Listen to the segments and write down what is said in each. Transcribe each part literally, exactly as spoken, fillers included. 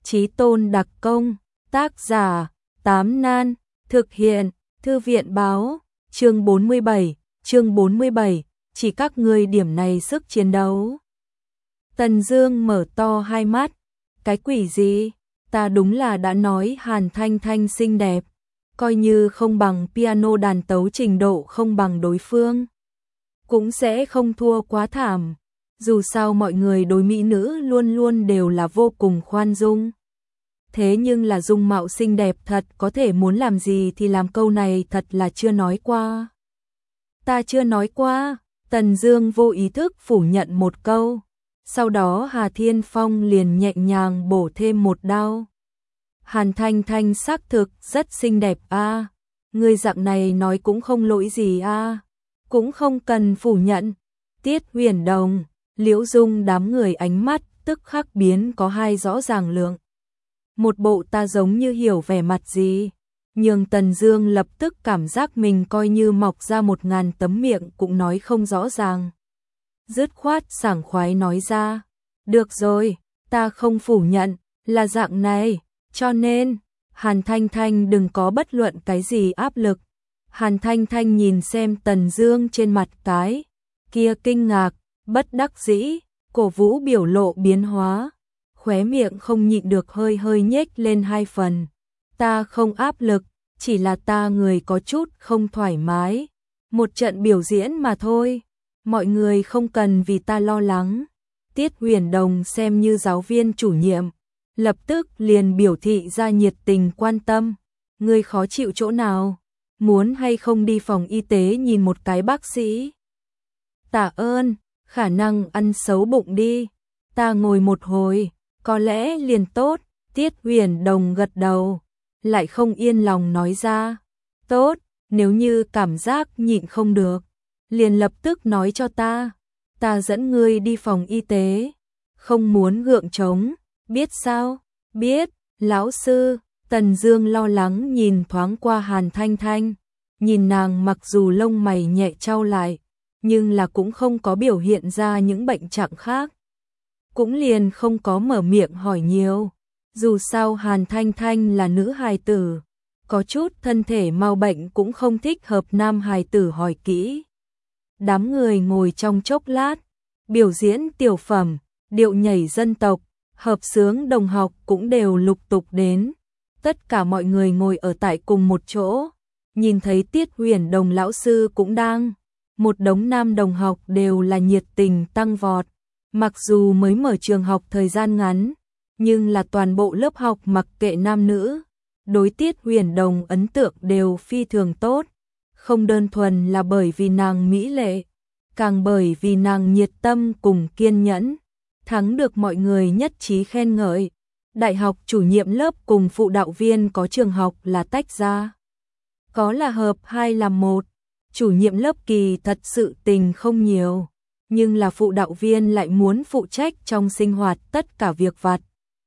Chí tôn đặc công, tác giả, Tám Nan, thực hiện, Thư viện báo, chương bốn mươi bảy, chương bốn mươi bảy, chỉ các ngươi điểm này sức chiến đấu. Tần Dương mở to hai mắt, cái quỷ gì? Ta đúng là đã nói Hàn Thanh Thanh xinh đẹp, coi như không bằng piano đàn tấu trình độ không bằng đối phương, cũng sẽ không thua quá thảm. Dù sao mọi người đối mỹ nữ luôn luôn đều là vô cùng khoan dung. Thế nhưng là dung mạo xinh đẹp thật có thể muốn làm gì thì làm, câu này thật là chưa nói qua. Ta chưa nói qua, Tần Dương vô ý thức phủ nhận một câu. Sau đó Hà Thiên Phong liền nhẹ nhàng bổ thêm một đao. Hàn Thanh Thanh xác thực rất xinh đẹp a, à. Người dạng này nói cũng không lỗi gì a, à. Cũng không cần phủ nhận. Tiết Huyền Đồng, Liễu Dung đám người ánh mắt tức khắc biến có hai rõ ràng lượng. Một bộ ta giống như hiểu vẻ mặt gì, nhưng Tần Dương lập tức cảm giác mình coi như mọc ra một ngàn tấm miệng cũng nói không rõ ràng. Dứt khoát sảng khoái nói ra, được rồi, ta không phủ nhận, là dạng này, cho nên, Hàn Thanh Thanh đừng có bất luận cái gì áp lực. Hàn Thanh Thanh nhìn xem Tần Dương trên mặt cái kia kinh ngạc, bất đắc dĩ, cổ vũ biểu lộ biến hóa, khóe miệng không nhịn được hơi hơi nhếch lên hai phần. Ta không áp lực, chỉ là ta người có chút không thoải mái, một trận biểu diễn mà thôi, mọi người không cần vì ta lo lắng. Tiết Huyền Đồng xem như giáo viên chủ nhiệm, lập tức liền biểu thị ra nhiệt tình quan tâm. Ngươi khó chịu chỗ nào? Muốn hay không đi phòng y tế nhìn một cái bác sĩ? Tạ ơn, khả năng ăn xấu bụng đi, ta ngồi một hồi, có lẽ liền tốt. Tiết Huyền Đồng gật đầu, lại không yên lòng nói ra, tốt, nếu như cảm giác nhịn không được, liền lập tức nói cho ta, ta dẫn ngươi đi phòng y tế, không muốn gượng trống, biết sao? Biết, lão sư. Tần Dương lo lắng nhìn thoáng qua Hàn Thanh Thanh, nhìn nàng mặc dù lông mày nhẹ chau lại, nhưng là cũng không có biểu hiện ra những bệnh trạng khác, cũng liền không có mở miệng hỏi nhiều. Dù sao Hàn Thanh Thanh là nữ hài tử, có chút thân thể mau bệnh cũng không thích hợp nam hài tử hỏi kỹ. Đám người ngồi trong chốc lát, biểu diễn tiểu phẩm, điệu nhảy dân tộc, hợp xướng đồng học cũng đều lục tục đến. Tất cả mọi người ngồi ở tại cùng một chỗ, nhìn thấy Tiết Huyền Đồng lão sư cũng đang, một đống nam đồng học đều là nhiệt tình tăng vọt. Mặc dù mới mở trường học thời gian ngắn, nhưng là toàn bộ lớp học mặc kệ nam nữ, đối Tiết Huyền Đồng ấn tượng đều phi thường tốt, không đơn thuần là bởi vì nàng mỹ lệ, càng bởi vì nàng nhiệt tâm cùng kiên nhẫn, thắng được mọi người nhất trí khen ngợi. Đại học chủ nhiệm lớp cùng phụ đạo viên có trường học là tách ra, có là hợp hai làm một. Chủ nhiệm lớp kỳ thật sự tình không nhiều, nhưng là phụ đạo viên lại muốn phụ trách trong sinh hoạt tất cả việc vặt,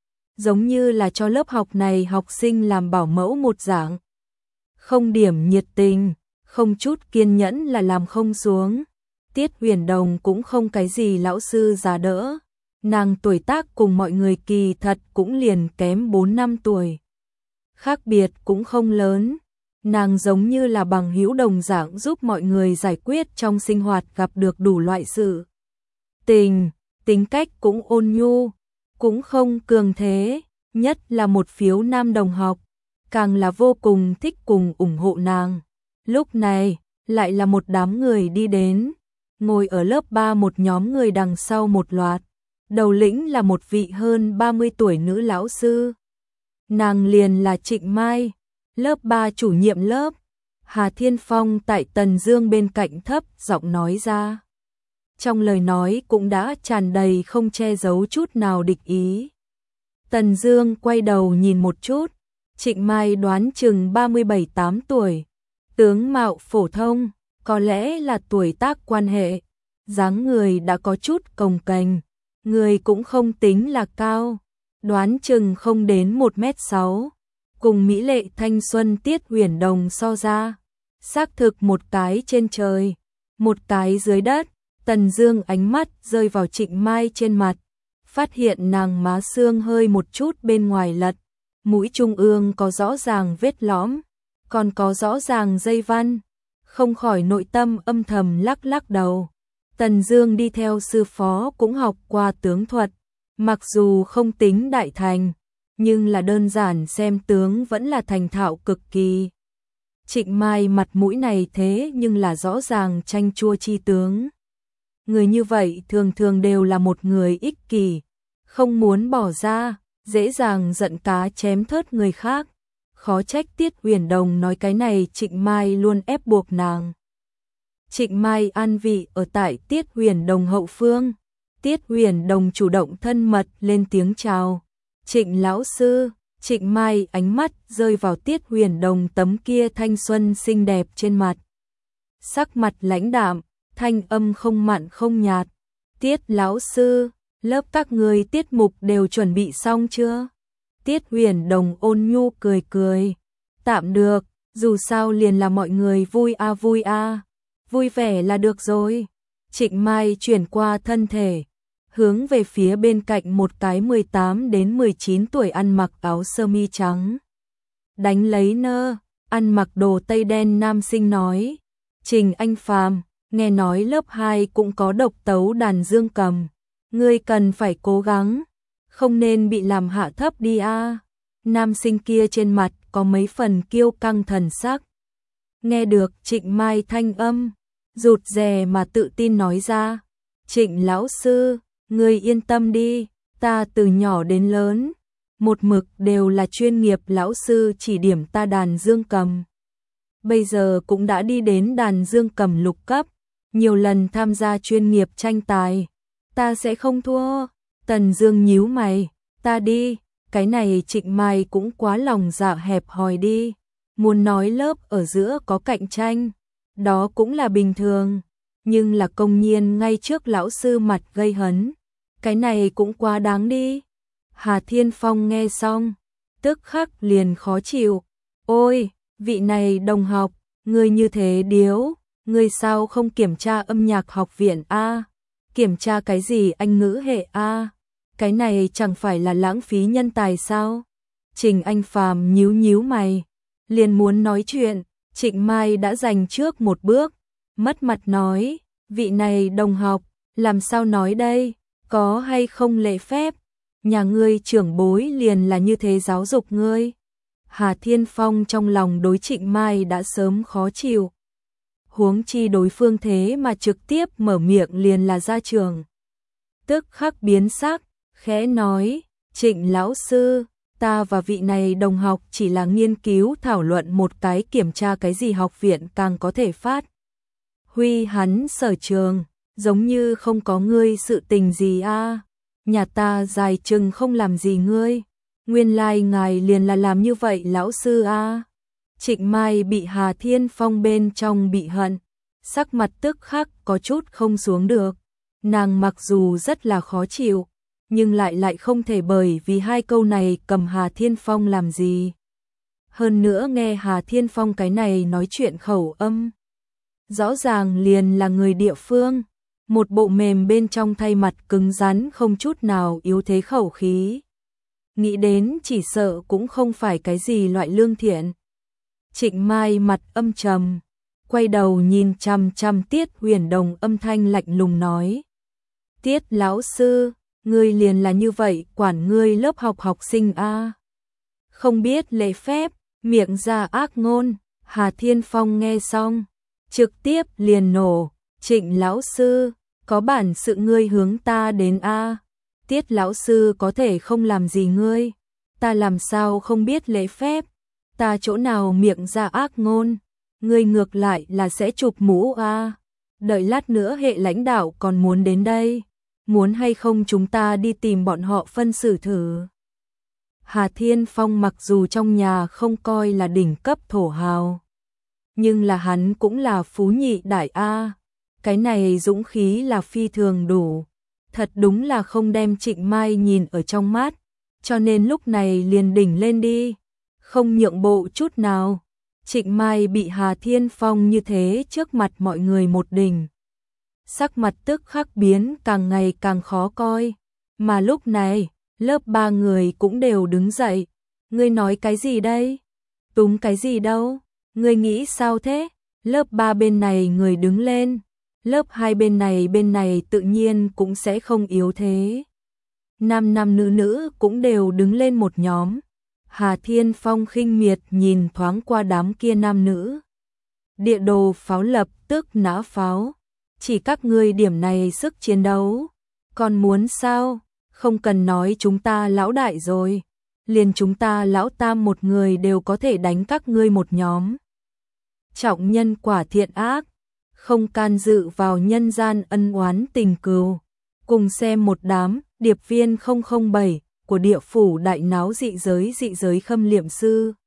giống như là cho lớp học này học sinh làm bảo mẫu một dạng. Không điểm nhiệt tình, không chút kiên nhẫn là làm không xuống. Tiết Huyền Đồng cũng không cái gì lão sư già đỡ, nàng tuổi tác cùng mọi người kỳ thật cũng liền kém bốn năm tuổi, khác biệt cũng không lớn. Nàng giống như là bằng hữu đồng dạng giúp mọi người giải quyết trong sinh hoạt gặp được đủ loại sự tình, tính cách cũng ôn nhu, cũng không cường thế, nhất là một phiếu nam đồng học, càng là vô cùng thích cùng ủng hộ nàng. Lúc này, lại là một đám người đi đến, ngồi ở lớp ba một nhóm người đằng sau một loạt, đầu lĩnh là một vị hơn ba mươi tuổi nữ lão sư. Nàng liền là Trịnh Mai, lớp ba chủ nhiệm lớp. Hà Thiên Phong tại Tần Dương bên cạnh thấp giọng nói ra, trong lời nói cũng đã tràn đầy không che giấu chút nào địch ý. Tần Dương quay đầu nhìn một chút, Trịnh Mai đoán chừng ba mươi bảy tám tuổi, tướng mạo phổ thông, có lẽ là tuổi tác quan hệ, dáng người đã có chút cồng kềnh, người cũng không tính là cao, đoán chừng không đến một mét sáu. Cùng mỹ lệ thanh xuân Tiết Huyền Đồng so ra, xác thực một cái trên trời, một cái dưới đất. Tần Dương ánh mắt rơi vào Trịnh Mai trên mặt, phát hiện nàng má xương hơi một chút bên ngoài lật, mũi trung ương có rõ ràng vết lõm, còn có rõ ràng dây văn, không khỏi nội tâm âm thầm lắc lắc đầu. Tần Dương đi theo sư phó cũng học qua tướng thuật, mặc dù không tính đại thành, nhưng là đơn giản xem tướng vẫn là thành thạo cực kỳ. Trịnh Mai mặt mũi này thế nhưng là rõ ràng chanh chua chi tướng. Người như vậy thường thường đều là một người ích kỷ, không muốn bỏ ra, dễ dàng giận cá chém thớt người khác. Khó trách Tiết Huyền Đồng nói cái này Trịnh Mai luôn ép buộc nàng. Trịnh Mai an vị ở tại Tiết Huyền Đồng hậu phương. Tiết Huyền Đồng chủ động thân mật lên tiếng chào. Trịnh lão sư. Trịnh Mai ánh mắt rơi vào Tiết Huyền Đồng tấm kia thanh xuân xinh đẹp trên mặt. Sắc mặt lãnh đạm, thanh âm không mặn không nhạt. Tiết lão sư, lớp các người tiết mục đều chuẩn bị xong chưa? Tiết Huyền Đồng ôn nhu cười cười. Tạm được, dù sao liền là mọi người vui a à vui a à. Vui vẻ là được rồi. Trịnh Mai chuyển qua thân thể, hướng về phía bên cạnh một cái mười tám đến mười chín tuổi ăn mặc áo sơ mi trắng. Đánh lấy nơ, ăn mặc đồ tây đen nam sinh nói. Trình Anh Phàm, nghe nói lớp hai cũng có độc tấu đàn dương cầm. Ngươi cần phải cố gắng, không nên bị làm hạ thấp đi a. À. Nam sinh kia trên mặt có mấy phần kiêu căng thần sắc. Nghe được Trịnh Mai thanh âm, rụt rè mà tự tin nói ra. Trịnh lão sư, ngươi yên tâm đi, ta từ nhỏ đến lớn, một mực đều là chuyên nghiệp lão sư chỉ điểm ta đàn dương cầm. Bây giờ cũng đã đi đến đàn dương cầm lục cấp, nhiều lần tham gia chuyên nghiệp tranh tài, ta sẽ không thua. Tần Dương nhíu mày, ta đi, cái này Trịnh Mai cũng quá lòng dạ hẹp hòi đi, muốn nói lớp ở giữa có cạnh tranh, đó cũng là bình thường, nhưng là công nhiên ngay trước lão sư mặt gây hấn, cái này cũng quá đáng đi. Hà Thiên Phong nghe xong, tức khắc liền khó chịu, ôi, vị này đồng học, ngươi như thế điếu, ngươi sao không kiểm tra âm nhạc học viện a? Kiểm tra cái gì Anh ngữ hệ a? Cái này chẳng phải là lãng phí nhân tài sao? Trình Anh Phàm nhíu nhíu mày, liền muốn nói chuyện, Trịnh Mai đã giành trước một bước, mất mặt nói, vị này đồng học, làm sao nói đây, có hay không lễ phép, nhà ngươi trưởng bối liền là như thế giáo dục ngươi. Hà Thiên Phong trong lòng đối Trịnh Mai đã sớm khó chịu, huống chi đối phương thế mà trực tiếp mở miệng liền là gia trưởng. Tức khắc biến sắc, khẽ nói, Trịnh lão sư, ta và vị này đồng học chỉ là nghiên cứu thảo luận một cái kiểm tra cái gì học viện càng có thể phát huy hắn sở trường, giống như không có ngươi sự tình gì a. À. Nhà ta dài chừng không làm gì ngươi, nguyên lai like ngài liền là làm như vậy lão sư a. À. Trịnh Mai bị Hà Thiên Phong bên trong bị hận, sắc mặt tức khắc có chút không xuống được. Nàng mặc dù rất là khó chịu, nhưng lại lại không thể bởi vì hai câu này cầm Hà Thiên Phong làm gì. Hơn nữa nghe Hà Thiên Phong cái này nói chuyện khẩu âm, rõ ràng liền là người địa phương, một bộ mềm bên trong thay mặt cứng rắn không chút nào yếu thế khẩu khí. Nghĩ đến chỉ sợ cũng không phải cái gì loại lương thiện. Trịnh Mai mặt âm trầm, quay đầu nhìn chằm chằm Tiết Huyền Đồng, âm thanh lạnh lùng nói. Tiết lão sư, ngươi liền là như vậy quản ngươi lớp học học sinh a? À. Không biết lễ phép, miệng ra ác ngôn. Hà Thiên Phong nghe xong, trực tiếp liền nổ. Trịnh lão sư, có bản sự ngươi hướng ta đến a? À. Tiết lão sư có thể không làm gì ngươi, ta làm sao không biết lễ phép, ta chỗ nào miệng ra ác ngôn, ngươi ngược lại là sẽ chụp mũ a. À. Đợi lát nữa hệ lãnh đạo còn muốn đến đây, muốn hay không chúng ta đi tìm bọn họ phân xử thử. Hà Thiên Phong mặc dù trong nhà không coi là đỉnh cấp thổ hào, nhưng là hắn cũng là phú nhị đại a, cái này dũng khí là phi thường đủ, thật đúng là không đem Trịnh Mai nhìn ở trong mắt, cho nên lúc này liền đỉnh lên đi, không nhượng bộ chút nào. Trịnh Mai bị Hà Thiên Phong như thế trước mặt mọi người một đỉnh, sắc mặt tức khắc biến càng ngày càng khó coi, Mà lúc này, lớp ba người cũng đều đứng dậy. Ngươi nói cái gì đây? Túng cái gì đâu? Ngươi nghĩ sao thế? Lớp ba bên này người đứng lên. Lớp hai bên này bên này tự nhiên cũng sẽ không yếu thế. Nam nam nữ nữ cũng đều đứng lên một nhóm. Hà Thiên Phong khinh miệt nhìn thoáng qua đám kia nam nữ. Địa đồ pháo lập tức nã pháo. Chỉ các ngươi điểm này sức chiến đấu. Còn muốn sao? Không cần nói chúng ta lão đại rồi. Liền chúng ta lão tam một người đều có thể đánh các ngươi một nhóm. Trọng nhân quả thiện ác. Không can dự vào nhân gian ân oán tình cừu. Cùng xem một đám điệp viên không không bảy của địa phủ đại náo dị giới dị giới khâm liệm sư.